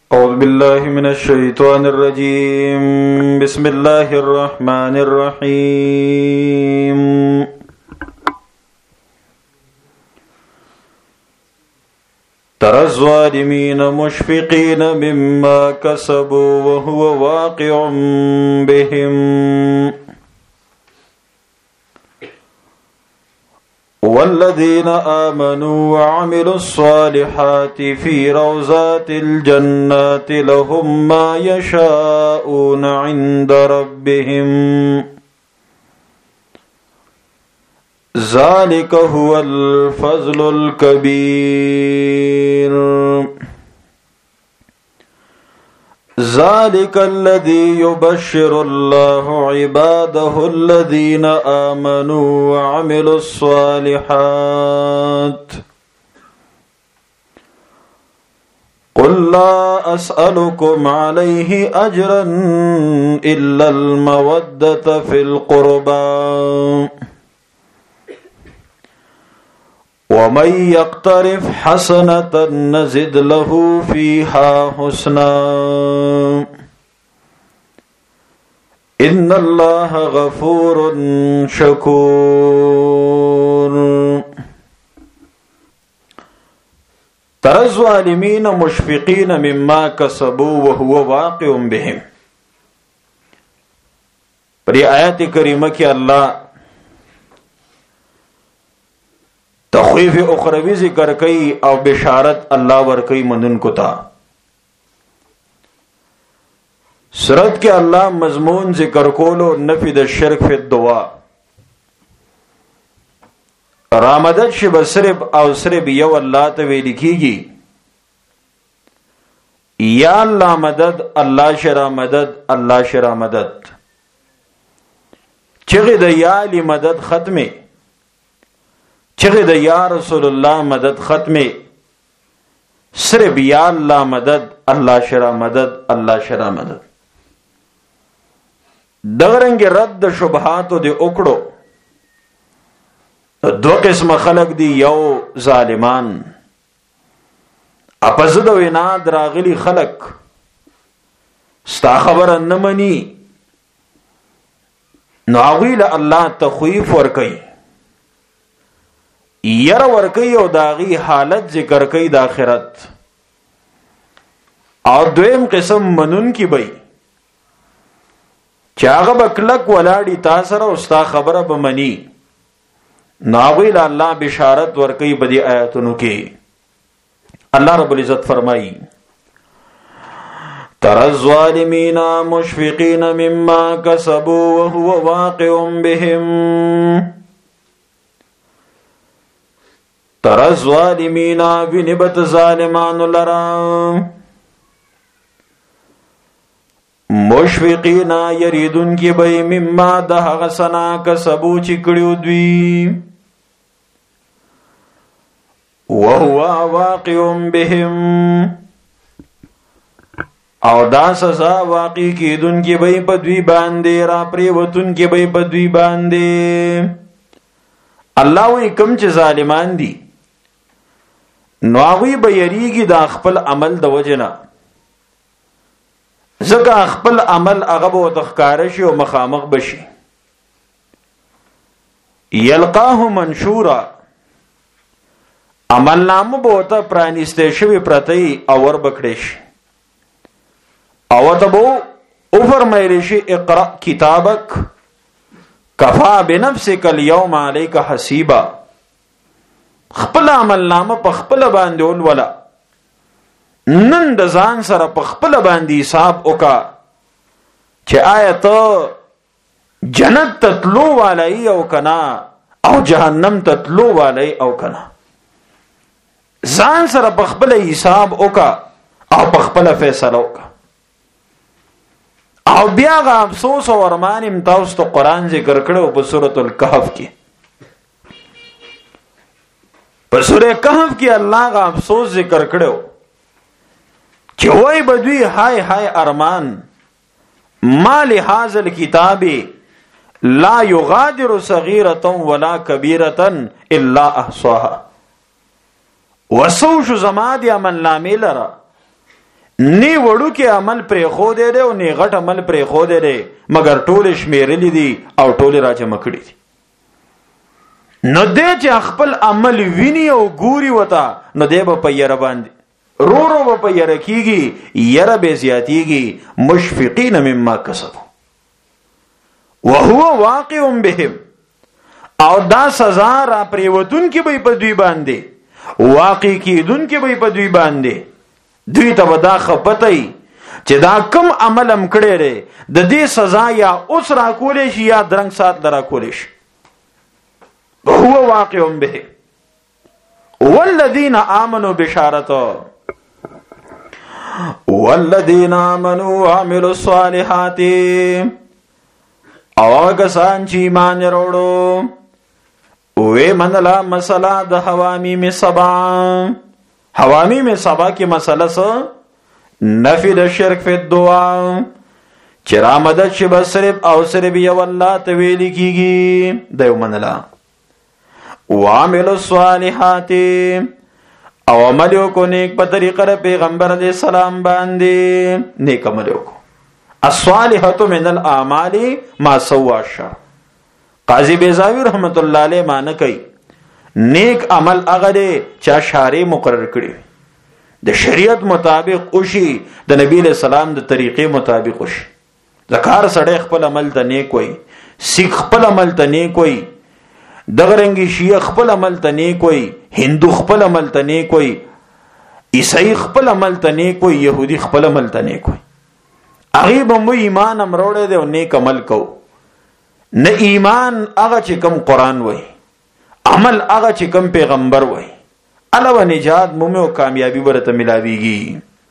أعوذ بالله من الشيطان الرجيم. بسم الله الرحمن الرحيم. ترى الظالمين مشفقين مما كسبوا وهو واقع بهم والذين آمنوا وعملوا الصالحات في روضات الجنات لهم ما يشاءون عند ربهم ذلك هو الفضل الكبير. ذلك الذي يبشر الله عباده الذين آمنوا وعملوا الصالحات. قل لا أسألكم عليه أجرا إلا المودة في القربى ومن يقترف حسنة نزد له فيها حسنا إن الله غفور شكور. ترى الظالمين مشفقين مما كسبوا وهو واقع بهم. پر آیت کریمہ کی اللہ تخویف اخروی ذکر کئی او بشارت اللہ ورکئی منن کو تا. سورت کے اللہ مضمون ذکر کولو نفی د شرک فی الدعا رامدد شب صرف او صرف یو اللہ تویلی کی گی یا اللہ مدد اللہ شرع مدد اللہ شرع مدد چغی د یا علی مدد ختمی چغی د یا رسول اللہ مدد ختمی صرف یا اللہ مدد اللہ شرع مدد اللہ شرع مدد. دغرنگ رد شبہاتو دی اکڑو دو قسم خلق دی یو ظالمان اپزد و اناد راغلی خلق ستا خبر نمانی ناغیل اللہ تخویف ورکی یر ورکی او داغی حالت ذکر کئی دا آخرت. اور دویم قسم منن کی بئی چاغ بکلک ولاڑی تاثر استا خبر بمنی ناغیل اللہ بشارت ورکی بدی آیاتنو کی. اللہ رب العزت فرمائی ترى الظالمین مشفقین مما کسبوا وهو واقع بهم. ترى الظالمین بنبت ظالمان لرام مشفقین یریدن کی بئی مما دہ غسنا کسبو چکڑیو دوی وهو واقع بهم او دا سزا واقع کی دن کی بئی پدوی باندے را پریوتن کی بئی پدوی باندے. اللہ وی کم چه ظالمان دی نواغوی بیریگی دا خپل عمل دا وجنا زکا خپل عمل اغب و تخکارشی و مخامق بشی یلقاه منشورا عمل نامو بوتا پرانستے شوی پرتی اور بکڑیش او تبو افرمیلشی اقرأ کتابک کفا بنفسک اليوم علیک حسیبا. خپل عمل نامه په خپل باندې ولولا نن د ځان سره په خپل باندې حساب وکا چې آیا ته جنت تطلو والی او کنا او جهنم تطلو والی او کنا. ځان سره په خپل حساب وکا او په خپل فیصله وکا. او بیا غا افسوس او ارمان امتاز تو قرآن ذکر کړو په سورۃ الکهف کې. په سورہ کہف کې الله غا افسوس ذکر کړو چې وای بدوی هاي هاي ارمان ما لهذا الكتاب لا يغادر صغيرة ولا كبيرة الا احصاها. وسوش زما دی عمل نامې لره نی وړو کې عمل پرې خو دی او نی غټ عمل پرې خو دی مگر ټول شمیرلې دي او ټول راجمع کړي دي. نو دې چې خپل عمل ویني او ګوري وتا نو دې به په یره باندې رو به په یره کیږي، یره به زیاتیږي. مشفقین مما کسبوا وهو واقع بهم، او دا سزا را پریوتون کې به په دوی باندې واقع کیدون کې به په دوی باندې. دوی ته ودا خپتای چې دا کم عمل هم کړی دی د دې سزا یا اوس را کولې شي یا درنګ سات لرا کولې شي. هو واقع به. والذین آمنوا بشارته والذین آمنوا وعملوا الصالحات، او کسان چې ایمان وروړو وې منلا مسله د حوامیم سبا. حوامیم سبا کې مسله څه؟ نفی د شرک فی الدعا، چې را مدد شي بس صرف او صرف یو الله ته ویل کیږي د منلا. وعملوا الصالحات، او عمل کو نیک په طریقه د پیغمبر علیہ السلام باندې نیک عمل کو. الصالحات من الاعمال ما سوى الشر. قاضی بیزاوی رحمت الله علیه معنی کوي نیک عمل هغه دی چې شارع مقرر کړي د شریعت مطابق اوشي، د نبی له سلام د طریقې مطابق اوشي. ذکر سړی خپل عمل ته نیک وي، سیخ خپل عمل ته نیک وي، دغه رنګي شیعه خپل عمل ته نیک وي، هندو خپل عمل ته نیک وي، عیسائی خپل عمل ته نیک وي، يهودي خپل عمل ته نیک وي. هغه به مو ایمان امروړې دی او نیک عمل کو. نه ایمان هغه چې کوم قران وای، عمل هغه چې کوم پیغمبر وای، علاوه نجات مومه او کامیابی ورته ملاویږي.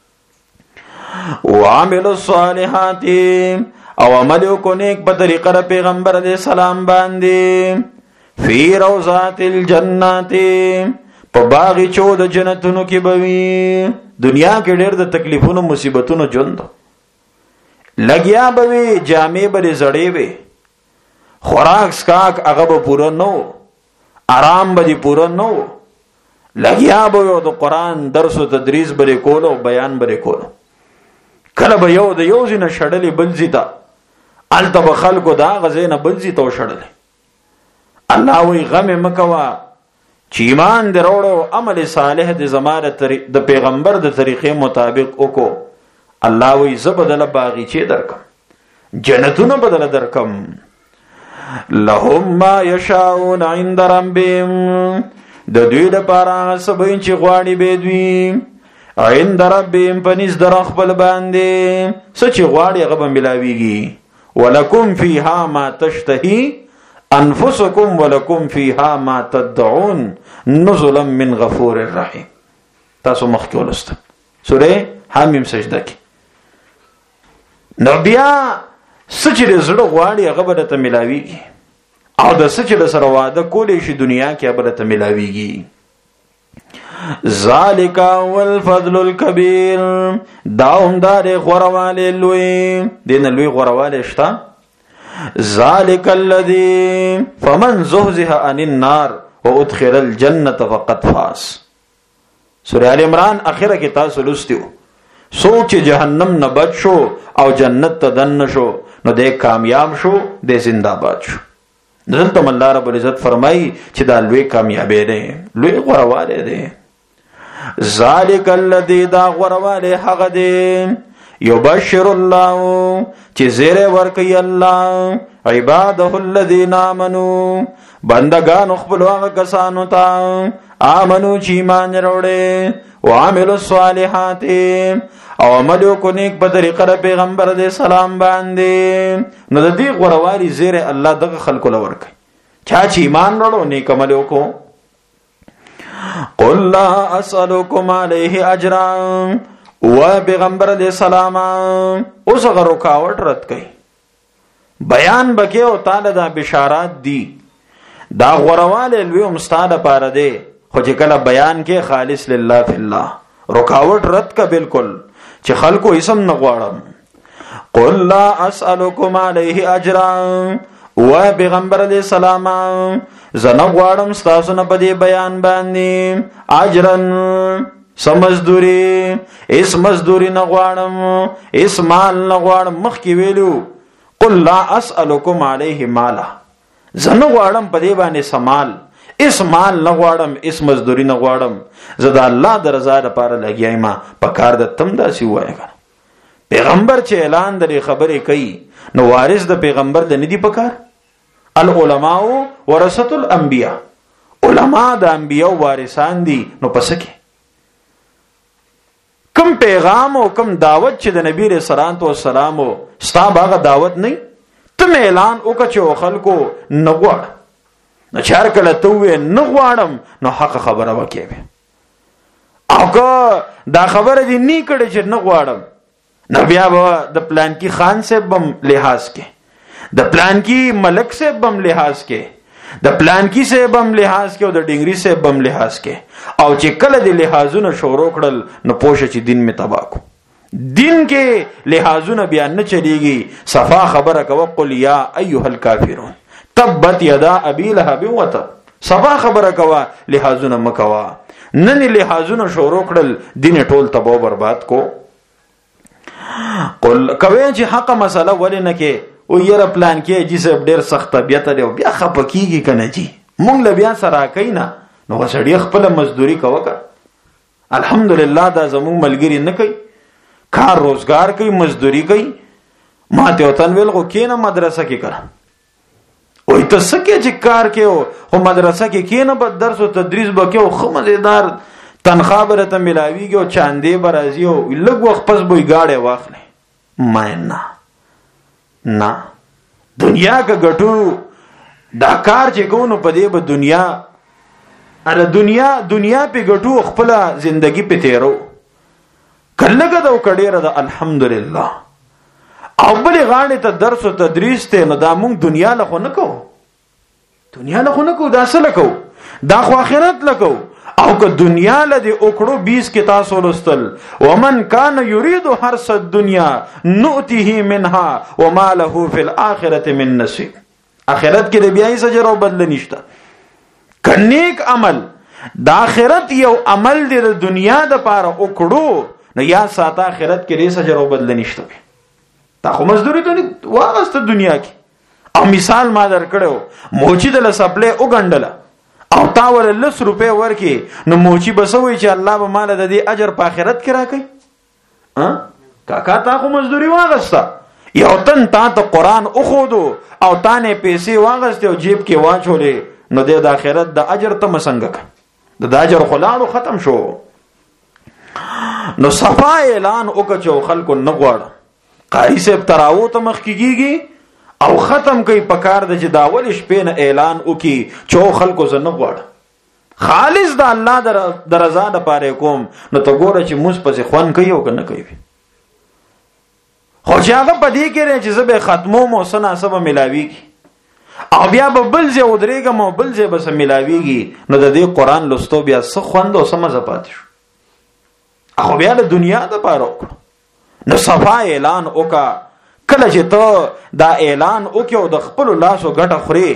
وعملوا الصالحات، او عمل کو نیک په طریقه د پیغمبر علیہ السلام باندې. فی روضات الجنات، په باغچو د جنتونو کې بوي. دنیا کې ډېر د تکلیفونو مصیبتونو ژوند لګیا بوي، جامې به زړې وي، خوراک سکاک هغه به پوره نو، آرام به پوره نو. لګیا به د قران درس او تدریس به کول او بیان به کول. کله به یو د یو ځینه شړلې بل ځیتا الته به خلکو دا غزینه بل ځیتا شړلې. الله وی غم مکوا چې ایمان دروړو عمل صالح د زمانه د پیغمبر د طریقې مطابق وکړو. الله وی زبدل باغچې درکم، جنتونه بدل درکم. لهم ما یشاءون عند ربهم، د دوی لپاره سبین چې غواړي به دوی عند ربهم پنځ در خپل باندې سچ غواړي هغه به ملاويږي. ولکم فیها ما تشتهی انفسکم ولکم فیها ما تدعون نزلا من غفور الرحیم. تاسو مخکې ولسته سوره حمیم سجده کې. نو بیا سچ د زړه غواړي هغه به ته ملاويږي، او د سچ د سره واده کولې شي دنیا کې به ته ملاويږي. ذالک والفضل الکبیر، دا هم دار غورواله لوی دین لوی غورواله شتا. ذالک الذی فمن زحزح عن النار وادخل الجنه فقد فاز. سورہ ال عمران اخره کې تاسو لستیو سوچ جهنم نه بچ شو او جنت ته دن شو نو دې کامیاب شو، دې زنده باد شو. دلته الله رب العزت فرمایي چې دا لوی کامیابی دی، لوی غورواله دی. ذالک الذی، دا غورواله هغه دی یبشر الله چې زیره ورکي الله عباده الذین آمنوا، بندگان خپل هغه کسانو ته آمنو چې ایمان وروړي، وعملوا الصالحات، او عمل کو نیک په طریقه د پیغمبر علیہ السلام باندې. نو د دې غوړوالي زیره الله دغه خلکو لور کوي چا چې ایمان وروړو نیک عمل وکړو. قل لا اسالکم علیه اجرا، و پیغمبر علیہ السلام اوس غرکاوټ رد کوي، بیان بکې او تعالی دا بشارات دي. دا غورواله لوی مستاده پاره دی، خو چې کله بیان کې خالص لله فی الله، رکاوټ رد کا بالکل چې خلکو اسم نه غواړم. قل لا اسالکم علیه اجرا، و پیغمبر علیہ السلام زنه غواړم تاسو نه په دې بیان باندې اجرن سمزدوري اس مزدوري نه غواړم، اس مال نه غواړم. مخکې ویلو قل لا اسألکم علیه مالا، زه نه غواړم په دې باندې سمال، اس مال نه غواړم، اس مزدوري نه غواړم، زه د الله د رضا لپاره لګیا یم. په کار د تم داسې ووایه. پیغمبر چې اعلان د خبرې کوي نو وارث د پیغمبر د ندی پکار. العلماء ورثه الانبیاء، علما د انبیاء وارثان دي. نو پس کې کم پیغام او کم دعوت چې د نبی رسول الله والسلام ستا باغه دعوت نه، تم اعلان وکړه چې خلکو نه غواړ، نو چار کله ته وې نه غواړم نو حق خبره وکړي. او که دا خبره دې نه کړي چې نه غواړم، نو بیا به د پلان کې خان صاحب بم لحاظ کې، د پلان کې ملک صاحب بم لحاظ کې، د پلان کې صاحب بم لحاظ کې، او د ډنګري صاحب بم لحاظ کې. او چې کله د لحاظونه شروع کړل نو پوښه چې دین می تباہ کو. دین کې لحاظونه بیان نه چلیږي. صفا خبره کوه قل یا ایها الکافرون تبت یدا ابي لهب وتب. صفا خبره کوه، لحاظونه مکوا. نن لحاظونه شروع کړل دین ټول تباہ برباد کو. قل کوي چې حق مسله ولې نه کې او یره پلان کې چې سب ډیر سخت طبيعت دی او بیا خپکیږي کنه جی مونږ له بیا سره کینا نو وسړی خپل مزدوري کوکا. الحمدلله دا زموږ ملګری نه کوي، کار روزگار کوي، مزدوري کوي. ما ته وطن ویل خو کینه مدرسه کې کړه، وای ته سکه چې کار کې او مدرسه کې کینه به درس او تدریس به کې او خو مزیدار تنخواه برته ملاویږي او چاندې برازي او لږ وخت پس به گاډه واخلې. ما نه دنیا کا ګټو دا کار چې کوو په دې به دنیا اره دنیا په ګټو خپل ژوندۍ په تیرو کله دا وکړې را الحمدلله. او بل غاړه ته درس او تدریس ته نو دا مونږ دنیا له خو نه کوو، دنیا له خو نه کوو، دا څه لکو، دا خو آخرت لکو. او که دنیا لدی اکڑو 20 کې تاسو لستل ومن کان یرید حرث الدنیا نؤته منها وما له فی الاخرة من نصیب. اخرت کې بیا یې اجر او بدل نشته. کنیک عمل د اخرت یو عمل دی د دنیا د پاره اکڑو نو یا ساته اخرت کې ریس اجر او بدل نشته. تا خو مزدوری ته واغسته دنیا کې. او مثال ما در کړو، موچی د لسپله وګندله او تا ول 100 روپے ورکی نو موچی بسوي چې الله به مال د دې اجر په آخرت کې راکړي. کاکا تا خو مزدوری واغسته، یو تن تا ته قران اخودو او تا نه پیسې واغسته او جیب کې واچولې نو د آخرت د اجر ته مسنګ د اجر خلاړو ختم شو. نو صفا اعلان وکړو خلکو نه غواړه. قاری صاحب تراو ته مخ کیږي او ختم کوي پکار د چې داول شپې نه اعلان وکي چې خلکو زنه غواړه خالص د الله د رضا لپاره کوم. نو ته ګوره چې موږ پسې خوان کوي او کنه کوي. خو چې هغه پدې کې چې زبې ختمو مو سنا سبا ملاويږي او بیا به بل ځای ودرېږم او بل ځای به ملاويږي نو د دې قران لستو بیا څه خوند او سم زپات شو. خو بیا د دنیا د پاره وکړو. نو صفا اعلان وکا. کله چې ته دا اعلان وکړو د خپل لاسو ګټه خوري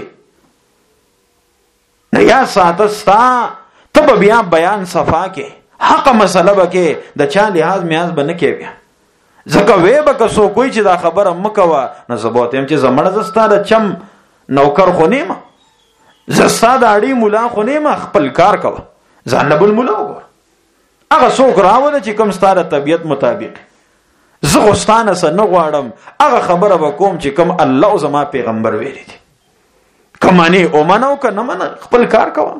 نه یا ساتستا ته بیا بیان صفا کې حق مسله به کې د چا لحاظ میاز بنه کې بیا زکه وې به که سو کوئی چې دا خبره مکوه نه زبوت هم چې زمړه زستا د چم نوکر خو نیمه زستا د اړې مولا خو نیمه خپل کار کوه ځان له بل مولا وګور هغه څوک راوله چې کوم ستاره طبيعت مطابق زه غستانه سره نه غواړم هغه خبره وکوم چې کوم الله او زما پیغمبر ویلي دي کمانه او منو کنه من خپل کار کوم.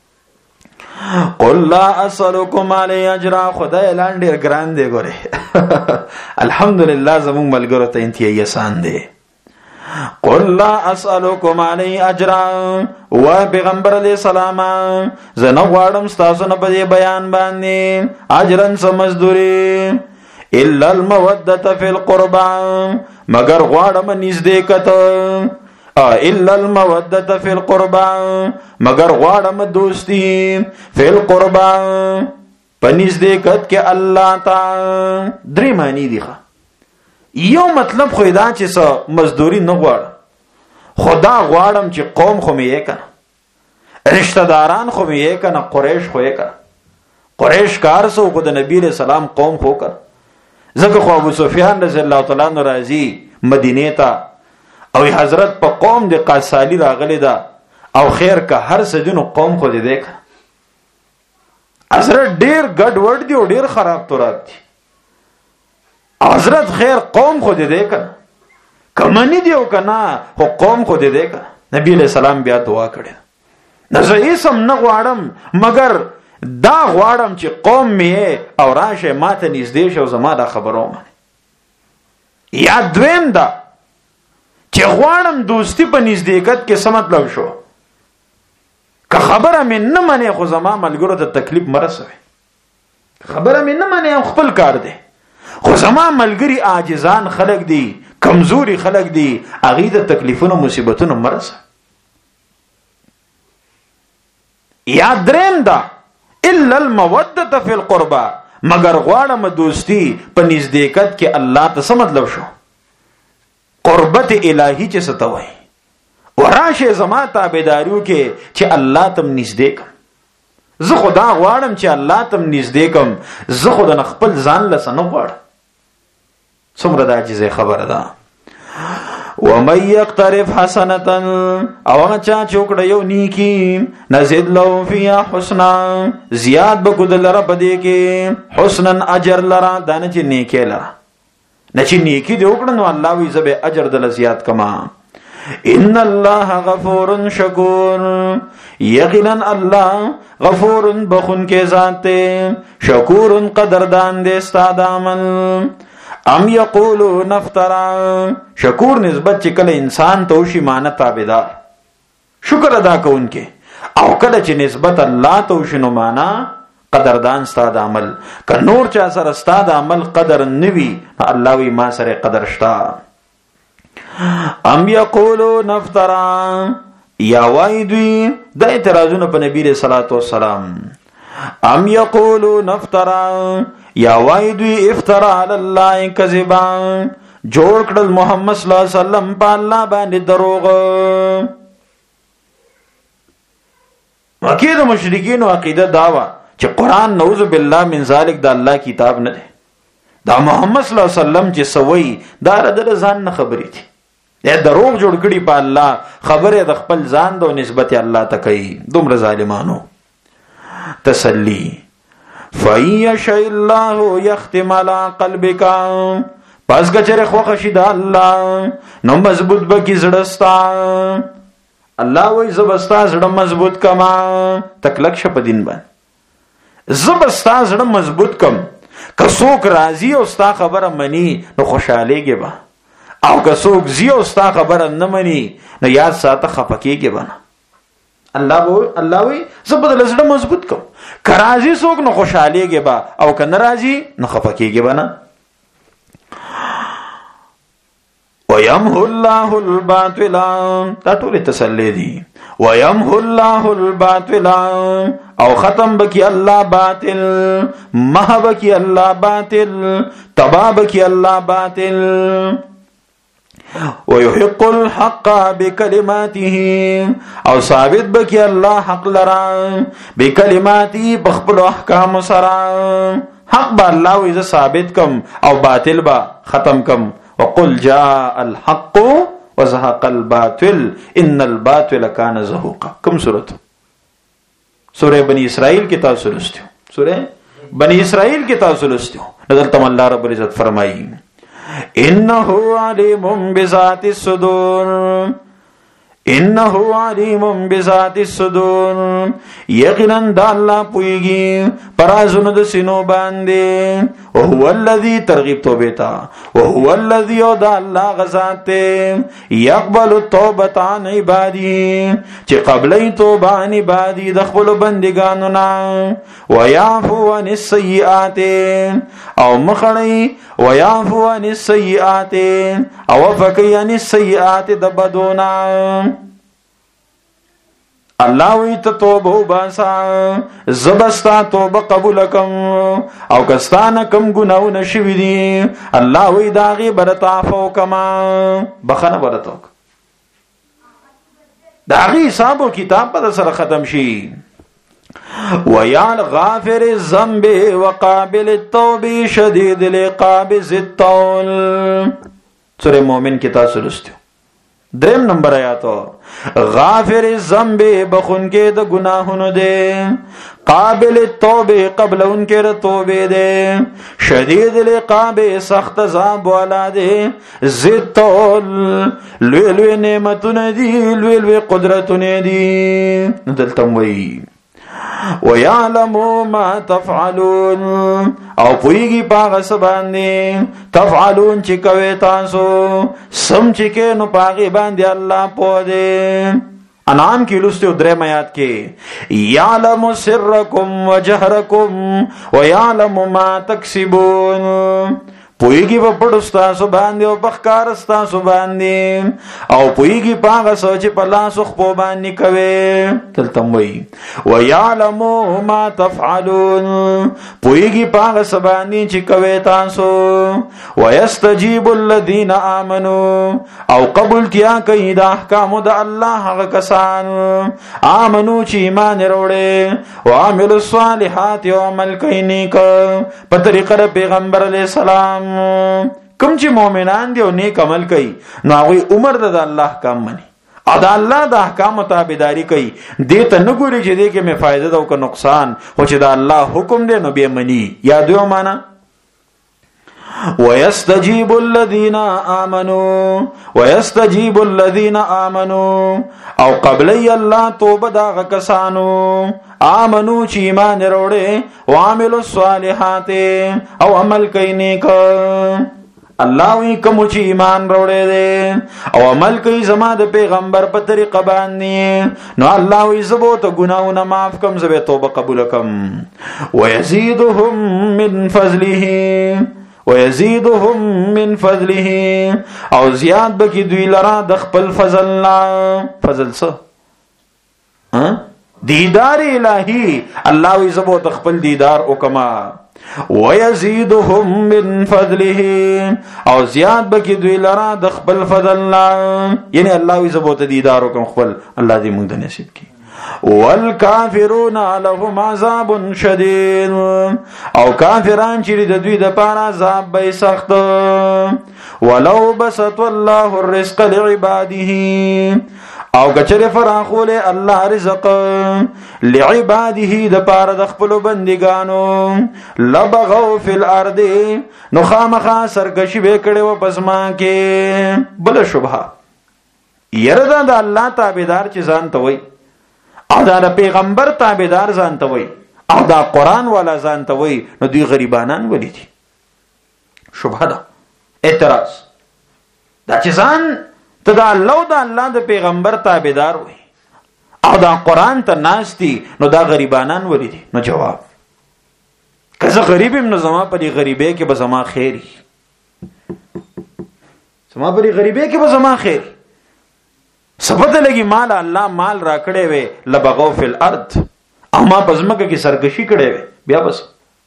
قل لا اسلکم علی اجر. خدای اعلان ډیر ګران دی ګوره. الحمدلله زموږ ملګرو ته انتهایی آسان دی. قل لا اسلکم علی اجر و پیغمبر علیہ السلام زنه غواړم تاسو نه په بیان باندې اجرن سمزدوري الا الموده فی القربى مگر غواړم نږدېکت الا الموده فی القربى مگر غواړم دوستی فی القربى په نږدېکت کې الله تعالی درې معنی دي. یو مطلب خو دا چې څه مزدوری نه غواړم خدا غواړم چې قوم خو مې کنه رشتہ داران خو مې کنه قریش خو کنه قریش کار سو خو د نبی علیہ السلام قوم خو کړ. ځکه خو ابو سفیان رضی الله تعالی عنہ راځي مدینه ته او حضرت په قوم د قاسالی راغلی دا او خیر کا هر سجنو قوم خو دې دیکھ حضرت ډیر ګډ وډ دی او ډیر خراب تورات دی. حضرت خیر قوم خو دې دیکھ کمنی دی او کنا خو قوم خو دې دیکھ. نبی علیہ السلام بیا دعا کړه نه زه اسم نه غواړم مگر دا غواړم چې قوم می او راشه ماته نږدې شو زما دا خبرو من. یا دویم دا چې غواړم دوستی په نزدېکت کې څه مطلب شو که خبره مې نه منې خو زما ملګرو ته تکلیف مرسوي. خبره مې نه منې خپل کار دی خو زما ملګری عاجزان خلق دي کمزوري خلق دي هغې ته تکلیفونو مصیبتونو مرسوي. یا دریم دا الا المودة فی القربى مگر غواړم دوستی په نزدېکت کې الله ته څه مطلب شو قربت الهی چې څه ته وایي وراشه زما تابعداریو کې چې الله تم نږدې کم. زه خدا غواړم چې الله تم نږدې کم زه خو د خپل ځان له څه نه غواړم. څومره د عاجزۍ خبره ده. ومن یقترف حسنة او هغه چا چې وکړه یو نیکی نزد له فیها حسنا زیاد به کو دلره پدې کې حسنا اجر لرا دا نه چې نیکی لرا نه چې نیکی دی وکړه نو الله وی زبه اجر دل زیات کما. ان الله غفور شکور یقینا الله غفور بخون کې ذات شکور قدردان دې استاد عمل. ام یقولون افترا شکور نسبت چې کله انسان ته وشي معنی تابعدار شکر ادا کوونکې او کله چې نسبت الله ته وشي نو معنی قدردان ستاد عمل. که نور چا سره ستاد عمل قدر نوي الله وی ما سره قدر شتا. ام یقولون افترا یا وای دوی د اعتراضونه په نبی رسول الله والسلام. ام یقولون افترا یا وای دوی افترا علی الله کذبا جوړ کړل محمد صلی الله علیه وسلم په الله باندې دروغ. عقیده مشرکین او عقیده داوا چې قران نعوذ بالله من ذلک د الله کتاب نه دی دا محمد صلی الله علیه وسلم چې سوي دا د ځان نه خبرې دي دا دروغ جوړ کړي په الله خبره د خپل ځان د نسبت الله ته کوي. دومره ظالمانو. تسلی فَيَشَئِ اللَّهُ يَخْتِمَ عَلَى قَلْبِكَ پس گچر خوخ شید الله نو مضبوط بکی زړستا. الله وای زبستا زړه مضبوط کما تکلک شپ دین باندې زبستا زړه مضبوط کم. که څوک راضی او ستا خبره منی نو خوشالېږي به او که څوک زی او ستا خبره نه منی نو یاد ساته خفقېږي به نه. الله وی زبدل زړه مضبوط کوم که راضی څوک نو خوشالېږي به او که ناراضی نو خفقېږي به نه. وَيَمْحُ اللَّهُ الْبَاطِلَ دا ټول تسلی دي. وَيَمْحُ اللَّهُ الْبَاطِلَ او ختم بکی الله باطل مح بکی الله باطل تبا بکی الله باطل. ويحق الحق بكلماته او ثابت بکی الله حق لرا بکلماته بخبل احکام سرا. حق با الله وی ثابت کم او باطل با ختم کم. وقل جاء الحق وزهق الباطل ان الباطل كان زهوقا. کم سورت؟ سورہ بنی اسرائیل کی تاسو لستیو. سورہ بنی اسرائیل کی تاسو لستیو. نزلتم اللہ رب العزت فرمائی انہو علیم بذات الصدور انہو علیم بذات الصدور یقینا دا اللہ پوئیگی پرازن د سینو باندے. وهو الذی ترغیب توبیتا وهو الذی او دا اللہ غزاتے یقبل التوبت عن عبادی چی قبلی توبہ عن عبادی دخبل بندگانونا ویعفو عن السیئات او مخڑی ویعفو عن السیئات او فکی عن السیئات دبدونا. الله وی ته توبه باسا زبستا توبه قبول کم او کستانه کم ګناونه شوی دي الله وی داغي برتافو کما بخنه برتوک داغي حساب او کتاب په سره ختم شي. وَيَا غَافِرِ الذَّنْبِ وَقَابِلِ التَّوْبِ شَدِيدِ الْعِقَابِ ذِي الطَّوْلِ سورہ مومن کی تاسو لستو دریم نمبر آیاتو غافر الذنب بخون کے د گناہونو دے قابل التوبه قبل ان کے توبے دے شدید العقاب سخت عذاب والا دے ذی الطول لوی لوی نعمتون دی لوی لوی قدرتون دی دلتم وی وَيَعْلَمُ مَا تَفْعَلُونَ او پویگی پاغ سباندی تفعلون چی کوي تاسو سم چی که نو پاغی باندی اللہ پو دے انعام کی لستے درم آیات کے یعلم سرکم و جہرکم و یعلم ما تکسبون پویگی پا پڑستا باندی و پخکارستا باندی او پویگی پاغ سوچی پلا سخ پو باندی کوي تلتم وی وَيَعْلَمُ مَا تَفْعَلُونَ پویگی پاغ سباندی چی کوي تاسو وَيَسْتَجِيبُ الَّذِينَ آمَنُوا او قبول کیا کئی دا احکامو دا اللہ حق کسان آمنو چی ایمان روڑے وعمل الصالحات و عمل کئی نیک پتریقر پیغمبر علیہ السلام کم چې مومنان دی او نیک عمل کوي نو هغه عمر د الله احکام مني او د الله د احکام تابعداري کوي دې ته نه ګوري چې دې کې مې فائدہ ده او که نقصان او چې د الله حکم دی نو به مني یادو معنا ويستجيب الذين آمنوا ويستجيب الذين آمنوا او قبلی الله توبه دا کسانو آمنو چی ایمان روڑے وعملوا الصالحات او عمل کئی نیک اللہ وی کمو چی ایمان روڑے دے او عمل کئی زما د پیغمبر په طریقه باندې نو الله وی زبو ته گناہونه معاف کم زبه توبه قبول کم ويزيدهم من فضله ويزيدهم من فضله او زیاد بکی دوی لرا د خپل فضل فضل څه دیدار الہی اللہ وی زبو تخپل دیدار اکما ویزیدهم من فضله او زیاد بکی دوی لرا دخپل فضلنا یعنی اللہ وی زبو تدیدار اکم خپل اللہ دی مونگ نصیب کی والکافرون لهم عذاب شدید او کافران چیری د دوی د پاره عذاب به سخت ولو بسط الله الرزق لعباده او کچره فراخول الله رزق لعباده د پاره د خپل بندګانو لبغوا فی الارض نو خامخا سرکشی به کړي و پسما کې بل شبهه يردا د الله تابعدار چې ځان ته وای او دا پیغمبر تابعدار ځان ته وای او دا قران والا ځان ته وای نو دوی غریبانان ولې دي شبهه ده اعتراض دا چې ځان ته دا الله د پیغمبر تابعدار وای او دا قران ته ناشتي نو دا غریبانان ولې دي نو جواب کزه غریبم نو زما په دې غریبه کې به زما خیری زما په دې غریبه کې به زما خیر سبت لګي مال الله مال را کړې وې لبغو فی الارض اما پزمکه کې سرکشي کړې وې بیا بس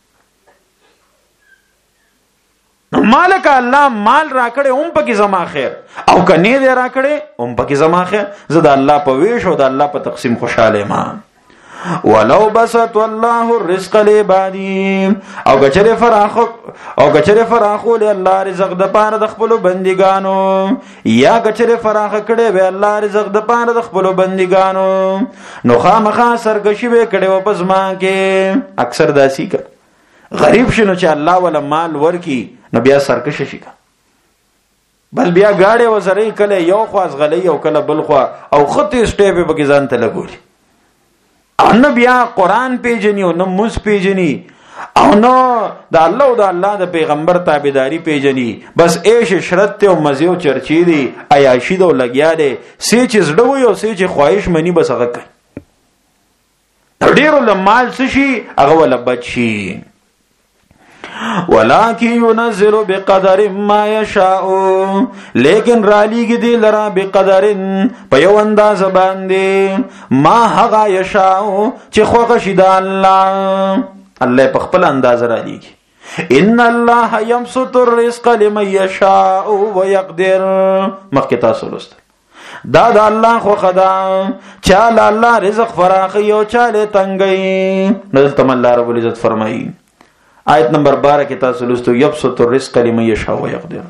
نو مالک الله مال را کړې هم پکې زما خیر او کني دې را کړې هم پکې زما خیر زه د الله په ویش او د الله په تقسیم خوشاله ما ولو بسط الله الرزق لعباده او کچره فراخو له الله رزق د پاره د خپل بندګانو یا کچره فراخ کړي وی الله رزق د پاره د خپل بندګانو نو خامخا سرګشي به کړي و پزما کې اکثر داسي کا غریب شنو چې الله ولا مال ورکی نو بیا سرکش شي کا بل بیا گاڑی وزري کله یو خواز غلی او کله بل خوا او خطي سټیپ به ځان ته لګوري ان بیا قران پیجنی او نو مس پیجنی او نو د الله او د الله د پیغمبر تابعداري پیجنی بس ایش شرط او مزه او چرچی دی عیاشی دو لګیا دی سی چیز ډوي او سی چې خواهش منی بس هغه کوي ډیرو لمال شي هغه ول بچي ولكن ينزل بقدر ما يشاء لیکن رالیږي دی لرا بقدر په یو انداز باندې ما هغه یشاء چې خوښ شي د الله په خپل انداز رالیږي ان الله يبسط الرزق لمن يشاء ويقدر مخکې تاسو لوست دا د الله خو خدا چاله الله رزق فراخي او چاله تنگي. دلته الله رب العزت فرمایي آیت نمبر 12 کې تاسو لوستو یبسط الرزق لمن یشاء ويقدر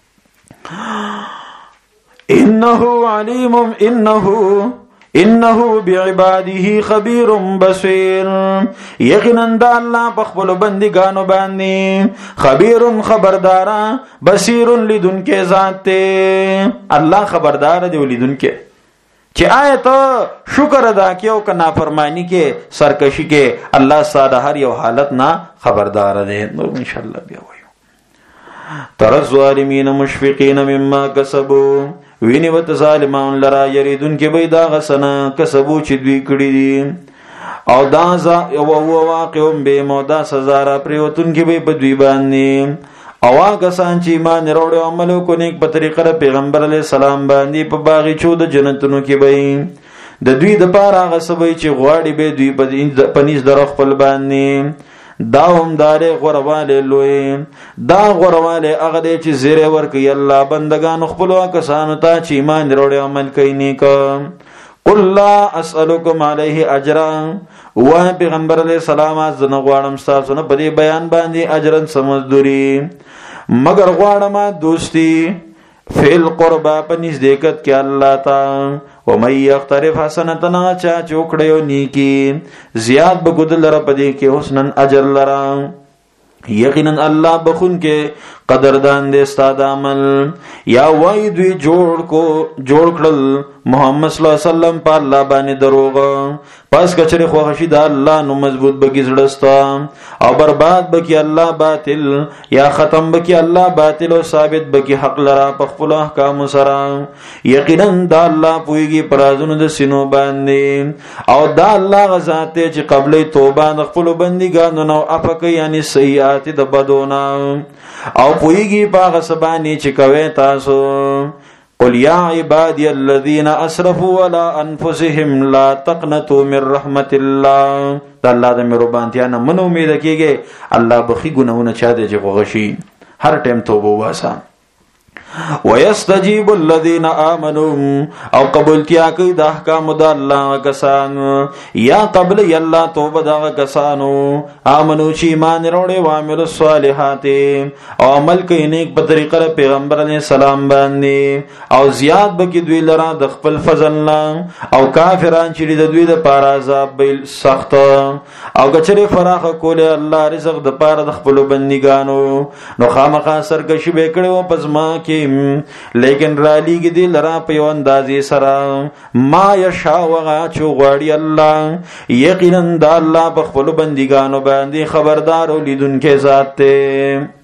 انه بعباده خبير بصير. یقینا د الله په خپل بندګانو باندې خبير خبردارا بصير لیدونکو ذات ته. الله خبردار دی ولیدونکو چې آیت شکر ادا کیو کنا فرمانی کې سرکشی کې الله ساده هر یو حالت نه خبردار دی. نو ان شاء الله بیا وایو تر الظالمین مشفقین مما کسبوا ویني وت ظالمان لرا یریدون کې به دا غسنا کسبو چې دوی کړی دي او دا او واقعهم به مودا سزا را پریوتون کې به په دوی باندې او هغه سان چې ایمان وروړي عمل کو نیک په طریقه پیغمبر علی السلام باندې په باغی چود جنتونو کې به د دوی د پاره هغه سبي چې غواړي به دوی په پنځ در خپل باندې دا هم داره غرواله لوی دا غرواله هغه دی چې زیره ورکي الله بندگان خپل کسانو ته چې ایمان وروړي عمل کوي نیک. قل لا اسالکم علیه اجرا و پیغمبر علیہ السلام زنه غواړم تاسو نه په دې بیان باندې اجرن سمزدوري مگر غواړم دوستی فیل قربا پنځ دیکت کې الله تا و مې یخترف حسنتنا چا چوکړیو نیکی زیاد بګدل را پدې کې حسنن اجر لرا. یقینا الله بخون کې قدردان دې استاد عمل. یا وای دوی جوړ کړل محمد صلی الله علیه وسلم په الله باندې دروغ پس کچره خوښی د الله نو مضبوط بکی زړستا او برباد بکی الله باطل یا ختم بکی الله باطل او ثابت بکی حق لرا په خپل احکام سره. یقینا د الله پویږي پرازونو د سينو باندې او د الله غزاد ته چې قبل توبه د خپل بندګانو نو افک یعنی سیئات د بدونا او پویږي په غسبانی چې کوي تاسو. قل یا عبادی الذین اسرفوا علی انفسهم لا تقنطوا من رحمت الله. د الله د مهربانتیا نه من امید کیږي الله بخي ګناونه چا دې غوغشي هر ټیم توبه واسه. ويستجيب الذين آمنوا او قبولتیا کوي د احکام د الله کسان یا قبل الله توبه د کسانو امنو چې ایمان وروړي او عمل الصالحات او عمل کوي نیک په طریقه پیغمبر علی السلام باندې او زیات بکی دوی لرا د خپل فضل او کافران چې د دوی د پاره عذاب بیل سخت او کچره فراخ کوله الله رزق د پاره د خپل بندګانو نو خامخا سرکشي به کړو پزما کې لیکن رالی کی دی لرا په یو اندازې سره ما یشا وغا چو غواړي الله. یقینا د الله په خپل بندګانو باندې خبردار او لیدونکو ذات ته.